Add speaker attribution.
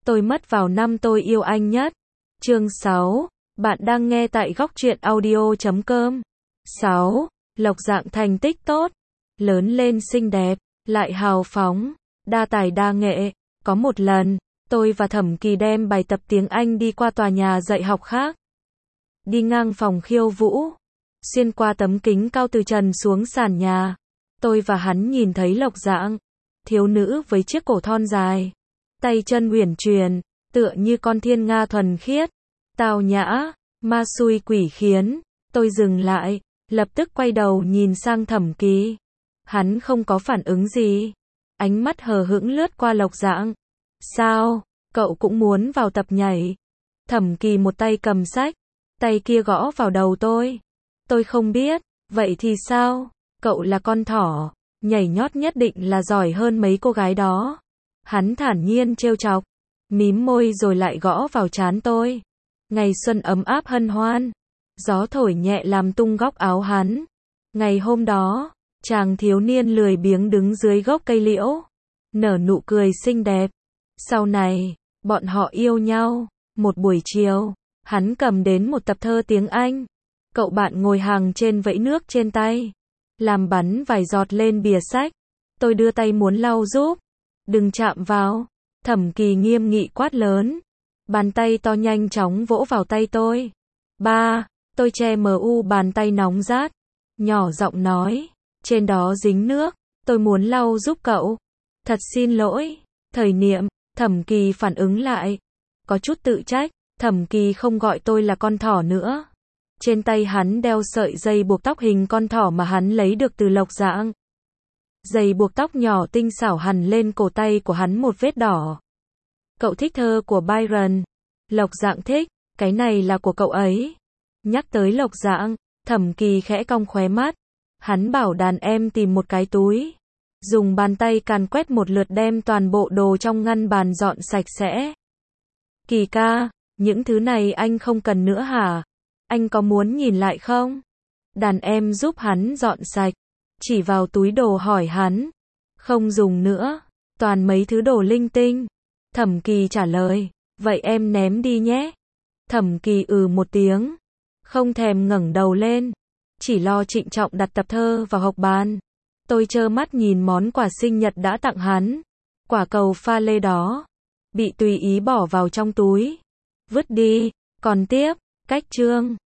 Speaker 1: Tôi mất vào năm tôi yêu anh nhất. Chương 6. Bạn đang nghe tại góc truyện audio.com. 6. Lộc Dạng thành tích tốt, lớn lên xinh đẹp, lại hào phóng, đa tài đa nghệ. Có một lần, tôi và Thẩm Kỳ đem bài tập tiếng Anh đi qua tòa nhà dạy học khác. Đi ngang phòng khiêu vũ, xuyên qua tấm kính cao từ trần xuống sàn nhà, tôi và hắn nhìn thấy Lộc Dạng, thiếu nữ với chiếc cổ thon dài, tay chân uyển chuyển, tựa như con thiên nga thuần khiết, tao nhã, ma xui quỷ khiến. Tôi dừng lại, lập tức quay đầu nhìn sang Thẩm Kỳ. Hắn không có phản ứng gì, ánh mắt hờ hững lướt qua Lộc Dạng. Sao, cậu cũng muốn vào tập nhảy? Thẩm Kỳ một tay cầm sách, tay kia gõ vào đầu tôi. Tôi không biết, vậy thì sao? Cậu là con thỏ, nhảy nhót nhất định là giỏi hơn mấy cô gái đó. Hắn thản nhiên trêu chọc, mím môi rồi lại gõ vào trán tôi. Ngày xuân ấm áp hân hoan, gió thổi nhẹ làm tung góc áo hắn. Ngày hôm đó, chàng thiếu niên lười biếng đứng dưới gốc cây liễu, nở nụ cười xinh đẹp. Sau này, bọn họ yêu nhau. Một buổi chiều, hắn cầm đến một tập thơ tiếng Anh. Cậu bạn ngồi hàng trên vẫy nước trên tay, làm bắn vài giọt lên bìa sách. Tôi đưa tay muốn lau giúp. Đừng chạm vào. Thẩm Kỳ nghiêm nghị quát lớn. Bàn tay to nhanh chóng vỗ vào tay tôi. Ba, tôi che bàn tay nóng rát, nhỏ giọng nói, trên đó dính nước, tôi muốn lau giúp cậu. Thật xin lỗi. Thời niệm. Thẩm Kỳ phản ứng lại, có chút tự trách. Thẩm Kỳ không gọi tôi là con thỏ nữa. Trên tay hắn đeo sợi dây buộc tóc hình con thỏ mà hắn lấy được từ Lộc Dạng. Dây buộc tóc nhỏ tinh xảo hằn lên cổ tay của hắn một vết đỏ. Cậu thích thơ của Byron. Lộc Dạng thích, cái này là của cậu ấy. Nhắc tới Lộc Dạng, Thẩm Kỳ khẽ cong khóe mắt. Hắn bảo đàn em tìm một cái túi, dùng bàn tay càn quét một lượt đem toàn bộ đồ trong ngăn bàn dọn sạch sẽ. Kỳ ca, những thứ này anh không cần nữa hả? Anh có muốn nhìn lại không? Đàn em giúp hắn dọn sạch, chỉ vào túi đồ hỏi hắn. Không dùng nữa, toàn mấy thứ đồ linh tinh. Thẩm Kỳ trả lời, vậy em ném đi nhé. Thẩm Kỳ một tiếng, không thèm ngẩng đầu lên, chỉ lo trịnh trọng đặt tập thơ vào hộc bàn. Tôi trơ mắt nhìn món quà sinh nhật đã tặng hắn, quả cầu pha lê đó, bị tùy ý bỏ vào trong túi, vứt đi. Còn tiếp, cách chương